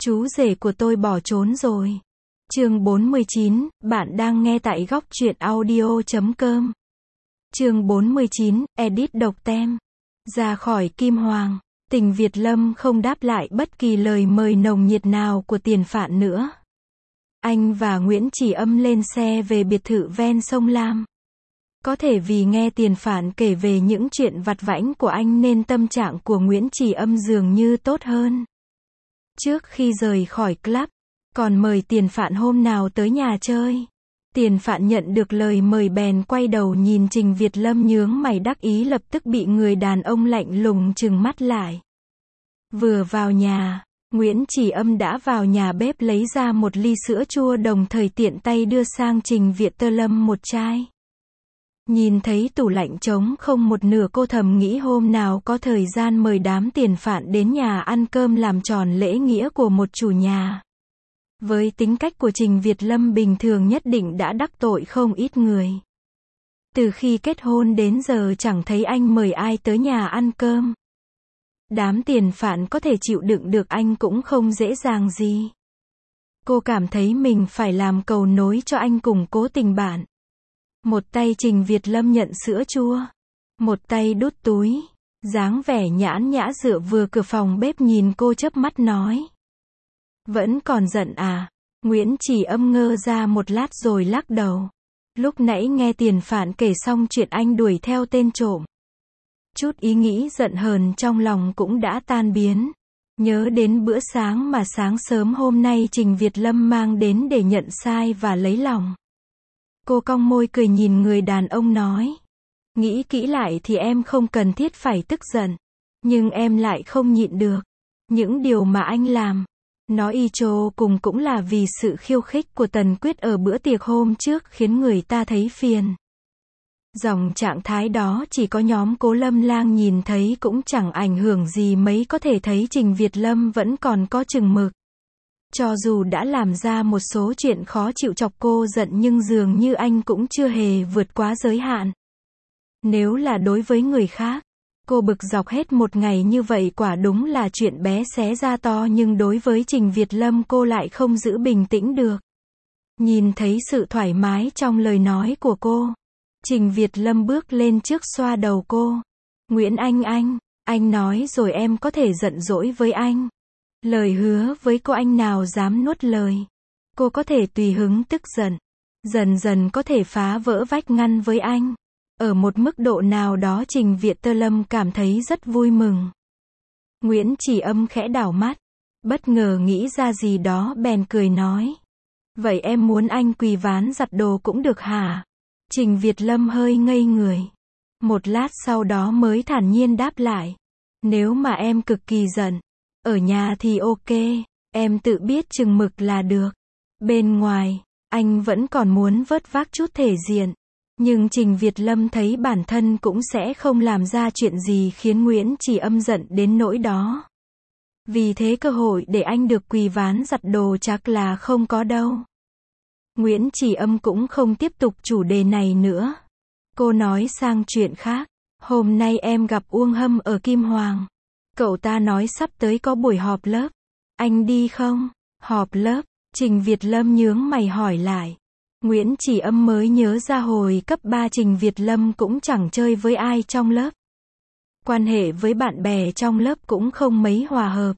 Chú rể của tôi bỏ trốn rồi. Chương 49, bạn đang nghe tại góc truyện audio.com. Chương 49, edit độc tem. Ra khỏi Kim Hoàng, Tình Việt Lâm không đáp lại bất kỳ lời mời nồng nhiệt nào của Tiền Phạn nữa. Anh và Nguyễn Chỉ Âm lên xe về biệt thự ven sông Lam. Có thể vì nghe Tiền Phạn kể về những chuyện vặt vãnh của anh nên tâm trạng của Nguyễn Chỉ Âm dường như tốt hơn. Trước khi rời khỏi club, còn mời Tiền Phạn hôm nào tới nhà chơi. Tiền Phạn nhận được lời mời bèn quay đầu nhìn Trình Việt Lâm nhướng mày đắc ý, lập tức bị người đàn ông lạnh lùng trừng mắt lại. Vừa vào nhà, Nguyễn Chỉ Âm đã vào nhà bếp lấy ra một ly sữa chua, đồng thời tiện tay đưa sang Trình Việt Lâm một chai. Nhìn thấy tủ lạnh trống không một nửa, cô thầm nghĩ hôm nào có thời gian mời đám Tiền Phạn đến nhà ăn cơm làm tròn lễ nghĩa của một chủ nhà. Với tính cách của Trình Việt Lâm bình thường nhất định đã đắc tội không ít người. Từ khi kết hôn đến giờ chẳng thấy anh mời ai tới nhà ăn cơm. Đám Tiền Phạn có thể chịu đựng được anh cũng không dễ dàng gì. Cô cảm thấy mình phải làm cầu nối cho anh củng cố tình bạn. Một tay Trình Việt Lâm nhận sữa chua, một tay đút túi, dáng vẻ nhãn nhã dựa vừa cửa phòng bếp nhìn cô chớp mắt nói. Vẫn còn giận à? Nguyễn Chỉ Âm ngơ ra một lát rồi lắc đầu. Lúc nãy nghe Tiền Phạn kể xong chuyện anh đuổi theo tên trộm. Chút ý nghĩ giận hờn trong lòng cũng đã tan biến. Nhớ đến bữa sáng mà sáng sớm hôm nay Trình Việt Lâm mang đến để nhận sai và lấy lòng. Cô cong môi cười nhìn người đàn ông nói. Nghĩ kỹ lại thì em không cần thiết phải tức giận. Nhưng em lại không nhịn được. Những điều mà anh làm, nó y chô cùng cũng là vì sự khiêu khích của Tần Quyết ở bữa tiệc hôm trước khiến người ta thấy phiền. Dòng trạng thái đó chỉ có nhóm Cố Lâm Lang nhìn thấy cũng chẳng ảnh hưởng gì mấy, có thể thấy Trình Việt Lâm vẫn còn có chừng mực. Cho dù đã làm ra một số chuyện khó chịu chọc cô giận nhưng dường như anh cũng chưa hề vượt quá giới hạn. Nếu là đối với người khác, cô bực dọc hết một ngày như vậy quả đúng là chuyện bé xé ra to, nhưng đối với Trình Việt Lâm cô lại không giữ bình tĩnh được. Nhìn thấy sự thoải mái trong lời nói của cô, Trình Việt Lâm bước lên trước xoa đầu cô. Nguyễn anh nói rồi em có thể giận dỗi với anh. Lời hứa với cô anh nào dám nuốt lời. Cô có thể tùy hứng tức giận, dần dần có thể phá vỡ vách ngăn với anh. Ở một mức độ nào đó Trình Việt Lâm cảm thấy rất vui mừng. Nguyễn Chỉ Âm khẽ đảo mắt, bất ngờ nghĩ ra gì đó bèn cười nói. Vậy em muốn anh quỳ ván giặt đồ cũng được hả? Trình Việt Lâm hơi ngây người. Một lát sau đó mới thản nhiên đáp lại. Nếu mà em cực kỳ giận, ở nhà thì ok, em tự biết chừng mực là được. Bên ngoài, anh vẫn còn muốn vớt vát chút thể diện. Nhưng Trình Việt Lâm thấy bản thân cũng sẽ không làm ra chuyện gì khiến Nguyễn Chỉ Âm giận đến nỗi đó. Vì thế cơ hội để anh được quỳ ván giặt đồ chắc là không có đâu. Nguyễn Chỉ Âm cũng không tiếp tục chủ đề này nữa. Cô nói sang chuyện khác. Hôm nay em gặp Uông Hâm ở Kim Hoàng. Cậu ta nói sắp tới có buổi họp lớp. Anh đi không? Họp lớp? Trình Việt Lâm nhướng mày hỏi lại. Nguyễn Chỉ Âm mới nhớ ra hồi cấp 3 Trình Việt Lâm cũng chẳng chơi với ai trong lớp. Quan hệ với bạn bè trong lớp cũng không mấy hòa hợp.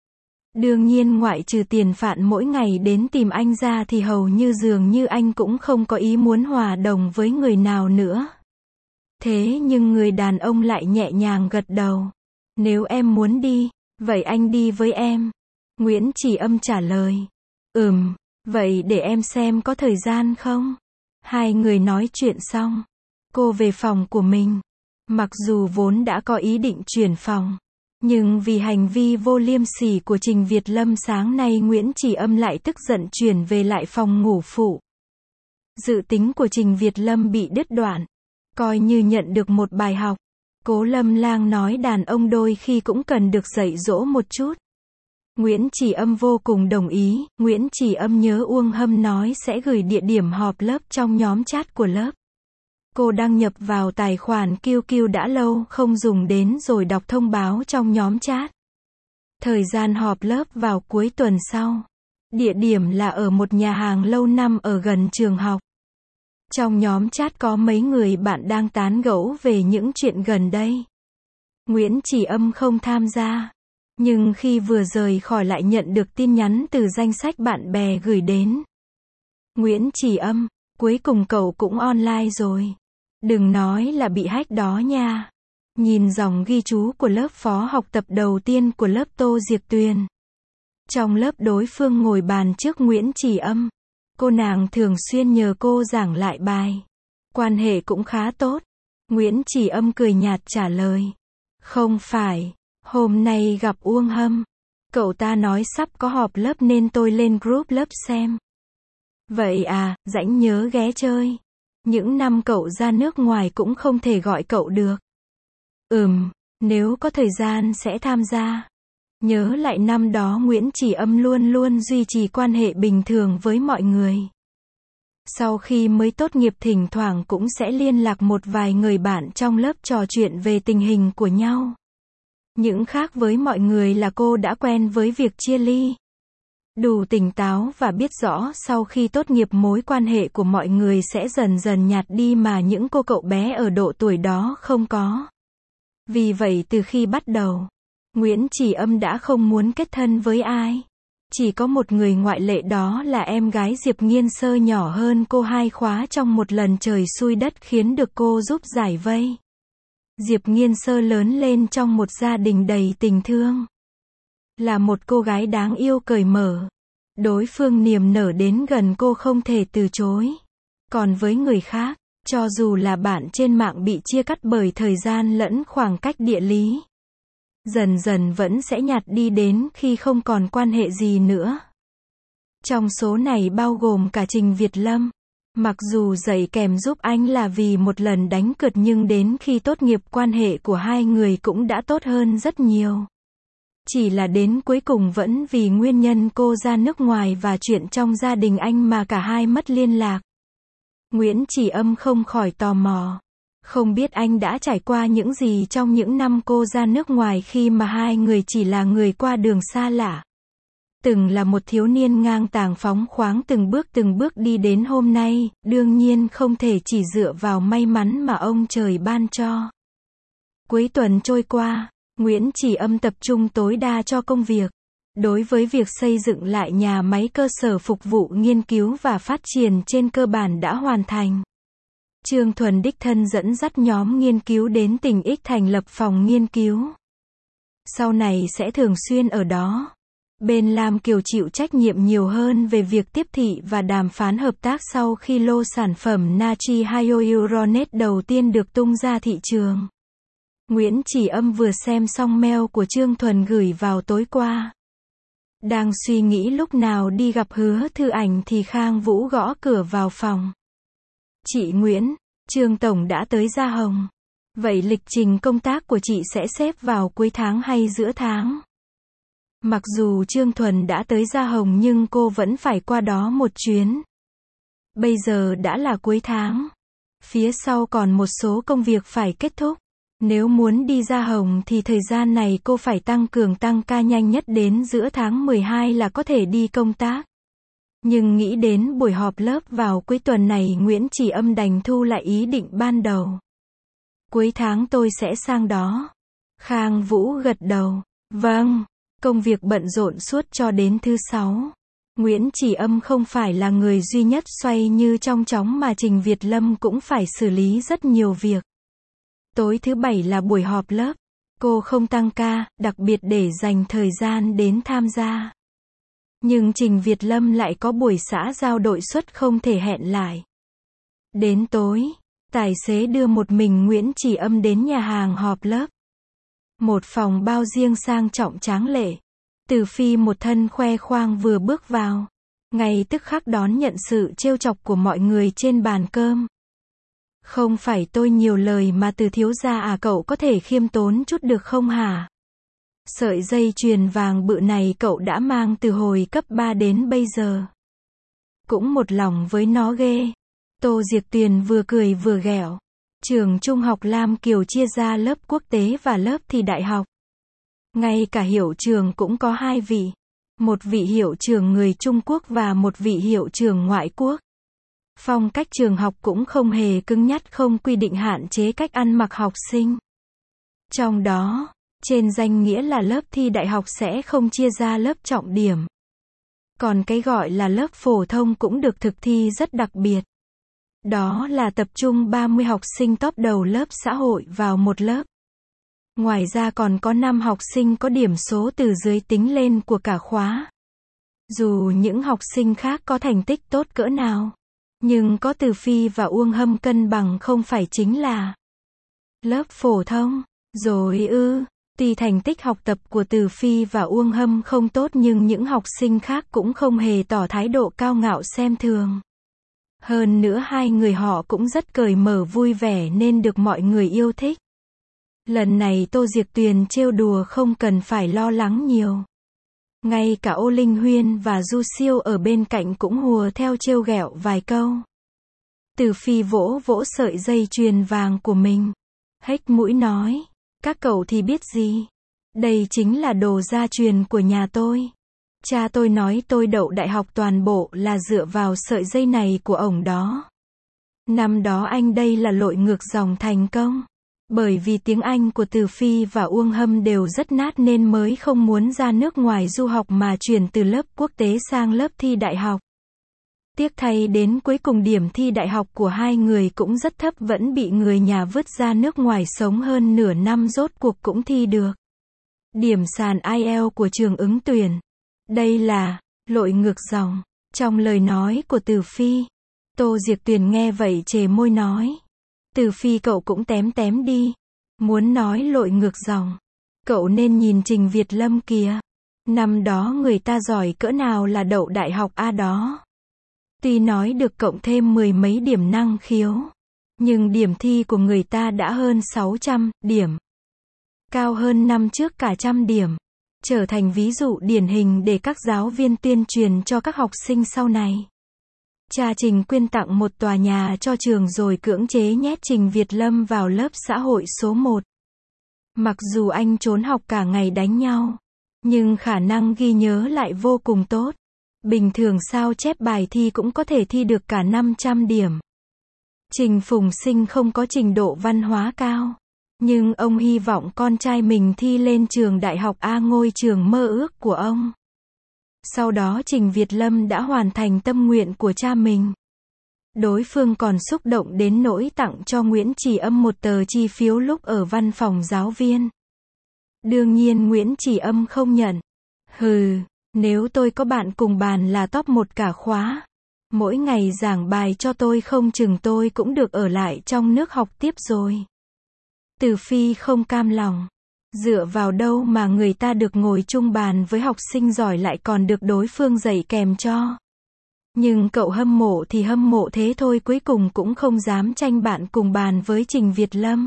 Đương nhiên ngoại trừ Tiền Phạn mỗi ngày đến tìm anh ra thì hầu như dường như anh cũng không có ý muốn hòa đồng với người nào nữa. Thế nhưng người đàn ông lại nhẹ nhàng gật đầu. Nếu em muốn đi, vậy anh đi với em. Nguyễn Chỉ Âm trả lời. Vậy để em xem có thời gian không? Hai người nói chuyện xong, cô về phòng của mình. Mặc dù vốn đã có ý định chuyển phòng, nhưng vì hành vi vô liêm sỉ của Trình Việt Lâm sáng nay Nguyễn Chỉ Âm lại tức giận chuyển về lại phòng ngủ phụ. Dự tính của Trình Việt Lâm bị đứt đoạn. Coi như nhận được một bài học. Cố Lâm Lang nói đàn ông đôi khi cũng cần được dạy dỗ một chút. Nguyễn Chỉ Âm vô cùng đồng ý. Nguyễn Chỉ Âm nhớ Uông Hâm nói sẽ gửi địa điểm họp lớp trong nhóm chat của lớp. Cô đăng nhập vào tài khoản QQ đã lâu không dùng đến rồi đọc thông báo trong nhóm chat. Thời gian họp lớp vào cuối tuần sau. Địa điểm là ở một nhà hàng lâu năm ở gần trường học. Trong nhóm chat có mấy người bạn đang tán gẫu về những chuyện gần đây. Nguyễn Chỉ Âm không tham gia. Nhưng khi vừa rời khỏi lại nhận được tin nhắn từ danh sách bạn bè gửi đến. Nguyễn Chỉ Âm, cuối cùng cậu cũng online rồi. Đừng nói là bị hack đó nha. Nhìn dòng ghi chú của lớp phó học tập đầu tiên của lớp Tô Diệc Tuyền. Trong lớp đối phương ngồi bàn trước Nguyễn Chỉ Âm. Cô nàng thường xuyên nhờ cô giảng lại bài. Quan hệ cũng khá tốt. Nguyễn Chỉ Âm cười nhạt trả lời. Không phải, hôm nay gặp Uông Hâm. Cậu ta nói sắp có họp lớp nên tôi lên group lớp xem. Vậy à, rảnh nhớ ghé chơi. Những năm cậu ra nước ngoài cũng không thể gọi cậu được. Nếu có thời gian sẽ tham gia. Nhớ lại năm đó Nguyễn Chỉ Âm luôn luôn duy trì quan hệ bình thường với mọi người. Sau khi mới tốt nghiệp thỉnh thoảng cũng sẽ liên lạc một vài người bạn trong lớp trò chuyện về tình hình của nhau. Những khác với mọi người là cô đã quen với việc chia ly. Đủ tỉnh táo và biết rõ sau khi tốt nghiệp mối quan hệ của mọi người sẽ dần dần nhạt đi mà những cô cậu bé ở độ tuổi đó không có. Vì vậy từ khi bắt đầu, Nguyễn Chỉ Âm đã không muốn kết thân với ai. Chỉ có một người ngoại lệ, đó là em gái Diệp Nghiên Sơ nhỏ hơn cô 2 khóa trong một lần trời xui đất khiến được cô giúp giải vây. Diệp Nghiên Sơ lớn lên trong một gia đình đầy tình thương. Là một cô gái đáng yêu cởi mở. Đối phương niềm nở đến gần cô không thể từ chối. Còn với người khác, cho dù là bạn trên mạng bị chia cắt bởi thời gian lẫn khoảng cách địa lý, dần dần vẫn sẽ nhạt đi đến khi không còn quan hệ gì nữa. Trong số này bao gồm cả Trình Việt Lâm. Mặc dù dạy kèm giúp anh là vì một lần đánh cược nhưng đến khi tốt nghiệp quan hệ của hai người cũng đã tốt hơn rất nhiều. Chỉ là đến cuối cùng vẫn vì nguyên nhân cô ra nước ngoài và chuyện trong gia đình anh mà cả hai mất liên lạc. Nguyễn Chỉ Âm không khỏi tò mò. Không biết anh đã trải qua những gì trong những năm cô ra nước ngoài khi mà hai người chỉ là người qua đường xa lạ. Từng là một thiếu niên ngang tàng phóng khoáng từng bước đi đến hôm nay, đương nhiên không thể chỉ dựa vào may mắn mà ông trời ban cho. Cuối tuần trôi qua, Nguyễn Chỉ Âm tập trung tối đa cho công việc. Đối với việc xây dựng lại nhà máy cơ sở phục vụ nghiên cứu và phát triển trên cơ bản đã hoàn thành. Trương Thuần đích thân dẫn dắt nhóm nghiên cứu đến tỉnh X thành lập phòng nghiên cứu. Sau này sẽ thường xuyên ở đó. Bên Lam Kiều chịu trách nhiệm nhiều hơn về việc tiếp thị và đàm phán hợp tác sau khi lô sản phẩm natri hyaluronate đầu tiên được tung ra thị trường. Nguyễn Chỉ Âm vừa xem xong mail của Trương Thuần gửi vào tối qua. Đang suy nghĩ lúc nào đi gặp Hứa Thư Ảnh thì Khang Vũ gõ cửa vào phòng. Chị Nguyễn, Trương Tổng đã tới Gia Hồng. Vậy lịch trình công tác của chị sẽ xếp vào cuối tháng hay giữa tháng? Mặc dù Trương Thuần đã tới Gia Hồng nhưng cô vẫn phải qua đó một chuyến. Bây giờ đã là cuối tháng. Phía sau còn một số công việc phải kết thúc. Nếu muốn đi Gia Hồng thì thời gian này cô phải tăng ca nhanh nhất đến giữa tháng 12 là có thể đi công tác. Nhưng nghĩ đến buổi họp lớp vào cuối tuần này Nguyễn Chỉ Âm đành thu lại ý định ban đầu. Cuối tháng tôi sẽ sang đó. Khang Vũ gật đầu. Vâng, công việc bận rộn suốt cho đến thứ Sáu. Nguyễn Chỉ Âm không phải là người duy nhất xoay như trong chóng mà Trình Việt Lâm cũng phải xử lý rất nhiều việc. Tối thứ Bảy là buổi họp lớp. Cô không tăng ca, đặc biệt để dành thời gian đến tham gia. Nhưng Trình Việt Lâm lại có buổi xã giao đội xuất không thể hẹn lại. Đến tối, tài xế đưa một mình Nguyễn Chỉ Âm đến nhà hàng họp lớp. Một phòng bao riêng sang trọng tráng lệ. Từ Phi một thân khoe khoang vừa bước vào, ngay tức khắc đón nhận sự trêu chọc của mọi người trên bàn cơm. Không phải tôi nhiều lời mà Từ thiếu gia à, cậu có thể khiêm tốn chút được không hả? Sợi dây chuyền vàng bự này cậu đã mang từ hồi cấp 3 đến bây giờ. Cũng một lòng với nó ghê. Tô Diệc Tuyền vừa cười vừa ghẹo. Trường trung học Lam Kiều chia ra lớp quốc tế và lớp thi đại học. Ngay cả hiệu trưởng cũng có hai vị. Một vị hiệu trưởng người Trung Quốc và một vị hiệu trưởng ngoại quốc. Phong cách trường học cũng không hề cứng nhắc, không quy định hạn chế cách ăn mặc học sinh. Trong đó, trên danh nghĩa là lớp thi đại học sẽ không chia ra lớp trọng điểm. Còn cái gọi là lớp phổ thông cũng được thực thi rất đặc biệt. Đó là tập trung 30 học sinh top đầu lớp xã hội vào một lớp. Ngoài ra còn có 5 học sinh có điểm số từ dưới tính lên của cả khóa. Dù những học sinh khác có thành tích tốt cỡ nào, nhưng có Từ Phi và Uông Hâm cân bằng không phải chính là lớp phổ thông, rồi ư. Tuy thành tích học tập của Từ Phi và Uông Hâm không tốt nhưng những học sinh khác cũng không hề tỏ thái độ cao ngạo xem thường. Hơn nữa hai người họ cũng rất cởi mở vui vẻ nên được mọi người yêu thích. Lần này Tô Diệc Tuyền trêu đùa không cần phải lo lắng nhiều. Ngay cả Ô Linh Huyên và Du Siêu ở bên cạnh cũng hùa theo trêu ghẹo vài câu. Từ Phi vỗ vỗ sợi dây chuyền vàng của mình. Hếch mũi nói, các cậu thì biết gì. Đây chính là đồ gia truyền của nhà tôi. Cha tôi nói tôi đậu đại học toàn bộ là dựa vào sợi dây này của ổng đó. Năm đó anh đây là lội ngược dòng thành công. Bởi vì tiếng Anh của Từ Phi và Uông Hâm đều rất nát nên mới không muốn ra nước ngoài du học mà chuyển từ lớp quốc tế sang lớp thi đại học. Tiếc thay đến cuối cùng điểm thi đại học của hai người cũng rất thấp, vẫn bị người nhà vứt ra nước ngoài sống hơn nửa năm rốt cuộc cũng thi được. Điểm sàn IELTS của trường ứng tuyển. Đây là lội ngược dòng trong lời nói của Từ Phi. Tô Diệc Tuyền nghe vậy chề môi nói. Từ Phi cậu cũng tém đi. Muốn nói lội ngược dòng. Cậu nên nhìn Trình Việt Lâm kìa. Năm đó người ta giỏi cỡ nào là đậu đại học A đó. Tuy nói được cộng thêm 10 mấy điểm năng khiếu. Nhưng điểm thi của người ta đã hơn 600 điểm. Cao hơn năm trước cả 100 điểm. Trở thành ví dụ điển hình để các giáo viên tuyên truyền cho các học sinh sau này. Cha Trình quyên tặng một tòa nhà cho trường rồi cưỡng chế nhét Trình Việt Lâm vào lớp xã hội số 1. Mặc dù anh trốn học cả ngày đánh nhau, nhưng khả năng ghi nhớ lại vô cùng tốt. Bình thường sao chép bài thi cũng có thể thi được cả 500 điểm. Trình Phùng Sinh không có trình độ văn hóa cao, nhưng ông hy vọng con trai mình thi lên trường đại học A, ngôi trường mơ ước của ông. Sau đó Trình Việt Lâm đã hoàn thành tâm nguyện của cha mình. Đối phương còn xúc động đến nỗi tặng cho Nguyễn Chỉ Âm một tờ chi phiếu lúc ở văn phòng giáo viên. Đương nhiên Nguyễn Chỉ Âm không nhận. Hừ, nếu tôi có bạn cùng bàn là top 1 cả khóa, mỗi ngày giảng bài cho tôi không chừng tôi cũng được ở lại trong nước học tiếp rồi. Từ Phi không cam lòng. Dựa vào đâu mà người ta được ngồi chung bàn với học sinh giỏi lại còn được đối phương dạy kèm cho. Nhưng cậu hâm mộ thì hâm mộ thế thôi, cuối cùng cũng không dám tranh bạn cùng bàn với Trình Việt Lâm.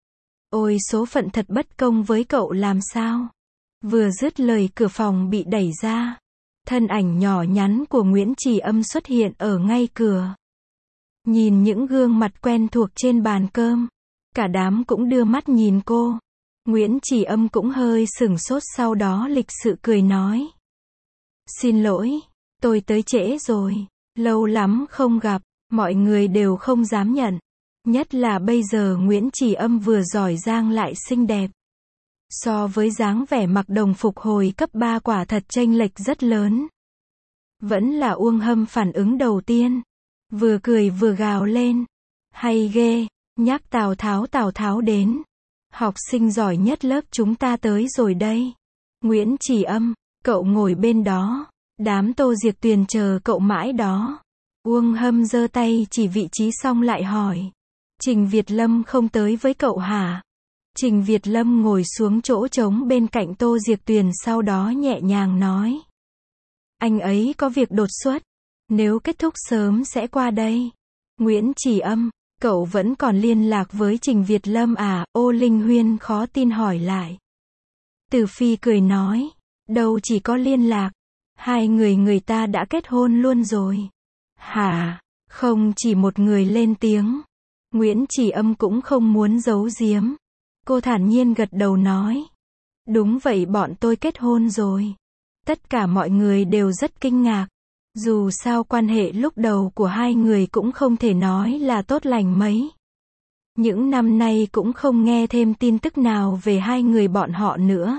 Ôi số phận thật bất công với cậu làm sao. Vừa dứt lời cửa phòng bị đẩy ra. Thân ảnh nhỏ nhắn của Nguyễn Chỉ Âm xuất hiện ở ngay cửa. Nhìn những gương mặt quen thuộc trên bàn cơm, cả đám cũng đưa mắt nhìn cô. Nguyễn Chỉ Âm cũng hơi sửng sốt, sau đó lịch sự cười nói. Xin lỗi, tôi tới trễ rồi, lâu lắm không gặp, mọi người đều không dám nhận. Nhất là bây giờ Nguyễn Chỉ Âm vừa giỏi giang lại xinh đẹp. So với dáng vẻ mặc đồng phục hồi cấp 3 quả thật chênh lệch rất lớn. Vẫn là Uông Hâm phản ứng đầu tiên. Vừa cười vừa gào lên. Hay ghê, nhắc Tào Tháo đến. Học sinh giỏi nhất lớp chúng ta tới rồi đây. Nguyễn Chỉ Âm, cậu ngồi bên đó. Đám Tô Diệc Tuyền chờ cậu mãi đó. Uông Hâm giơ tay chỉ vị trí xong lại hỏi. Trình Việt Lâm không tới với cậu hả? Trình Việt Lâm ngồi xuống chỗ trống bên cạnh Tô Diệc Tuyền, sau đó nhẹ nhàng nói. Anh ấy có việc đột xuất. Nếu kết thúc sớm sẽ qua đây. Nguyễn Chỉ Âm, cậu vẫn còn liên lạc với Trình Việt Lâm à? Ô Linh Huyên khó tin hỏi lại. Từ Phi cười nói. Đâu chỉ có liên lạc. Hai người ta đã kết hôn luôn rồi. Hả? Không chỉ một người lên tiếng. Nguyễn Chỉ Âm cũng không muốn giấu giếm. Cô thản nhiên gật đầu nói. Đúng vậy, bọn tôi kết hôn rồi. Tất cả mọi người đều rất kinh ngạc. Dù sao quan hệ lúc đầu của hai người cũng không thể nói là tốt lành mấy. Những năm nay cũng không nghe thêm tin tức nào về hai người bọn họ nữa.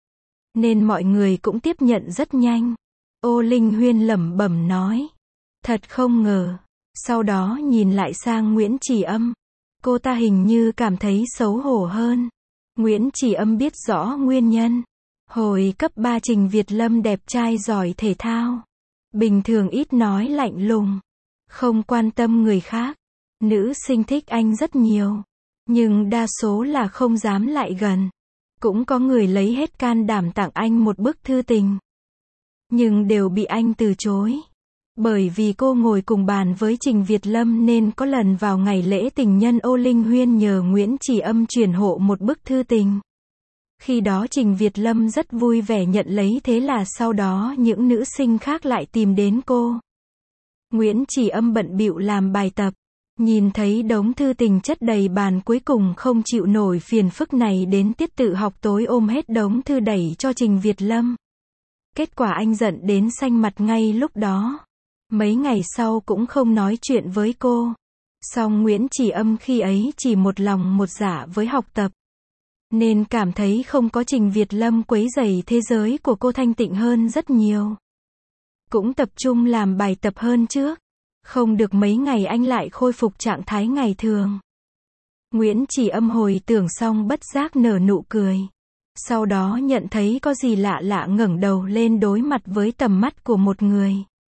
Nên mọi người cũng tiếp nhận rất nhanh. Ô Linh Huyên lẩm bẩm nói. Thật không ngờ. Sau đó nhìn lại sang Nguyễn Chỉ Âm. Cô ta hình như cảm thấy xấu hổ hơn. Nguyễn Chỉ Âm biết rõ nguyên nhân. Hồi cấp 3 Trình Việt Lâm đẹp trai giỏi thể thao. Bình thường ít nói lạnh lùng. Không quan tâm người khác. Nữ sinh thích anh rất nhiều. Nhưng đa số là không dám lại gần. Cũng có người lấy hết can đảm tặng anh một bức thư tình. Nhưng đều bị anh từ chối. Bởi vì cô ngồi cùng bàn với Trình Việt Lâm nên có lần vào ngày lễ tình nhân Ô Linh Huyên nhờ Nguyễn Chỉ Âm chuyển hộ một bức thư tình. Khi đó Trình Việt Lâm rất vui vẻ nhận lấy, thế là sau đó những nữ sinh khác lại tìm đến cô. Nguyễn Chỉ Âm bận bịu làm bài tập. Nhìn thấy đống thư tình chất đầy bàn cuối cùng không chịu nổi phiền phức này, đến tiết tự học tối ôm hết đống thư đẩy cho Trình Việt Lâm. Kết quả anh giận đến xanh mặt ngay lúc đó. Mấy ngày sau cũng không nói chuyện với cô. Song Nguyễn Chỉ Âm khi ấy chỉ một lòng một dạ với học tập. Nên cảm thấy không có Trình Việt Lâm quấy rầy thế giới của cô thanh tịnh hơn rất nhiều. Cũng tập trung làm bài tập hơn trước. Không được mấy ngày anh lại khôi phục trạng thái ngày thường. Nguyễn Chỉ Âm hồi tưởng xong bất giác nở nụ cười. Sau đó nhận thấy có gì lạ lạ, ngẩng đầu lên đối mặt với tầm mắt của một người.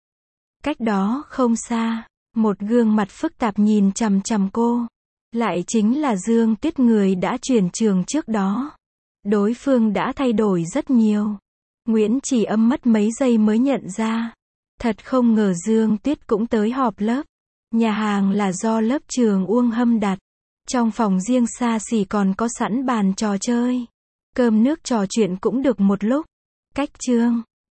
Cách đó không xa, một gương mặt phức tạp nhìn chằm chằm cô. Lại chính là Dương Tuyết, người đã chuyển trường trước đó. Đối phương đã thay đổi rất nhiều. Nguyễn Chỉ Âm mất mấy giây mới nhận ra. Thật không ngờ Dương Tuyết cũng tới họp lớp. Nhà hàng là do lớp trường Uông Hâm đặt. Trong phòng riêng xa xỉ còn có sẵn bàn trò chơi. Cơm nước trò chuyện cũng được một lúc. Cách chương